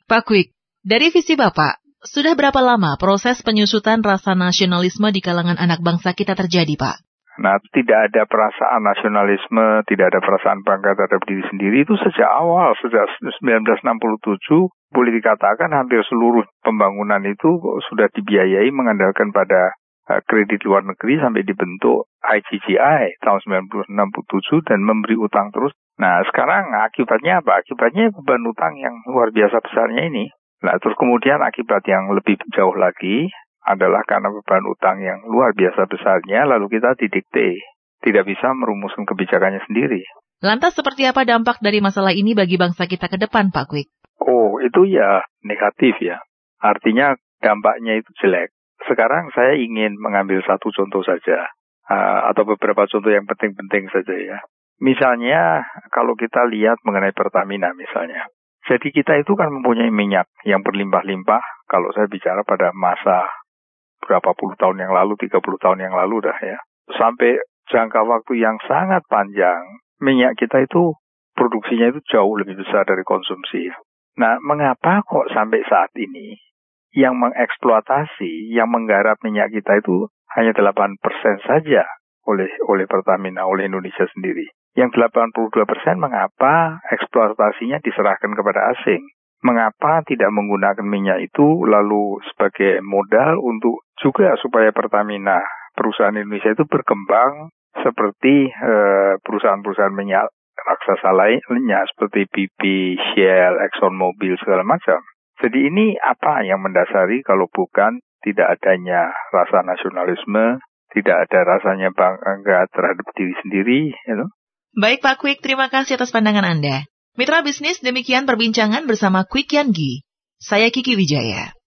Pak Kwik, dari visi Bapak, sudah berapa lama proses penyusutan rasa nasionalisme di kalangan anak bangsa kita terjadi, Pak? Nah, tidak ada perasaan nasionalisme, tidak ada perasaan bangga terhadap diri sendiri itu sejak awal, sejak 1967, boleh dikatakan hampir seluruh pembangunan itu sudah dibiayai mengandalkan pada kredit luar negeri sampai dibentuk IGGI tahun 1967 dan memberi utang terus. Nah, sekarang akibatnya apa? Akibatnya beban utang yang luar biasa besarnya ini. Nah, terus kemudian akibat yang lebih jauh lagi adalah karena beban utang yang luar biasa besarnya, lalu kita didikte, tidak bisa merumuskan kebijakannya sendiri. Lantas seperti apa dampak dari masalah ini bagi bangsa kita ke depan, Pak Kwik? Oh, itu ya negatif ya. Artinya dampaknya itu jelek. Sekarang saya ingin mengambil satu contoh saja, atau beberapa contoh yang penting-penting saja ya. Misalnya, kalau kita lihat mengenai Pertamina misalnya. Jadi kita itu kan mempunyai minyak yang berlimpah-limpah, kalau saya bicara pada masa berapa puluh tahun yang lalu, 30 tahun yang lalu dah ya. Sampai jangka waktu yang sangat panjang, minyak kita itu produksinya itu jauh lebih besar dari konsumsi. Nah, mengapa kok sampai saat ini yang mengeksploitasi, yang menggarap minyak kita itu hanya 8% saja oleh Pertamina, oleh Indonesia sendiri. Yang 82% mengapa eksploitasinya diserahkan kepada asing? Mengapa tidak menggunakan minyak itu lalu sebagai modal untuk juga supaya Pertamina, perusahaan Indonesia itu berkembang seperti perusahaan-perusahaan minyak raksasa lainnya seperti BP, Shell, ExxonMobil segala macam. Jadi ini apa yang mendasari kalau bukan tidak adanya rasa nasionalisme, tidak ada rasanya bangga terhadap diri sendiri. You know? Baik Pak Kwik, terima kasih atas pandangan Anda. Mitra bisnis, demikian perbincangan bersama Kwik Yangi. Saya Kiki Wijaya.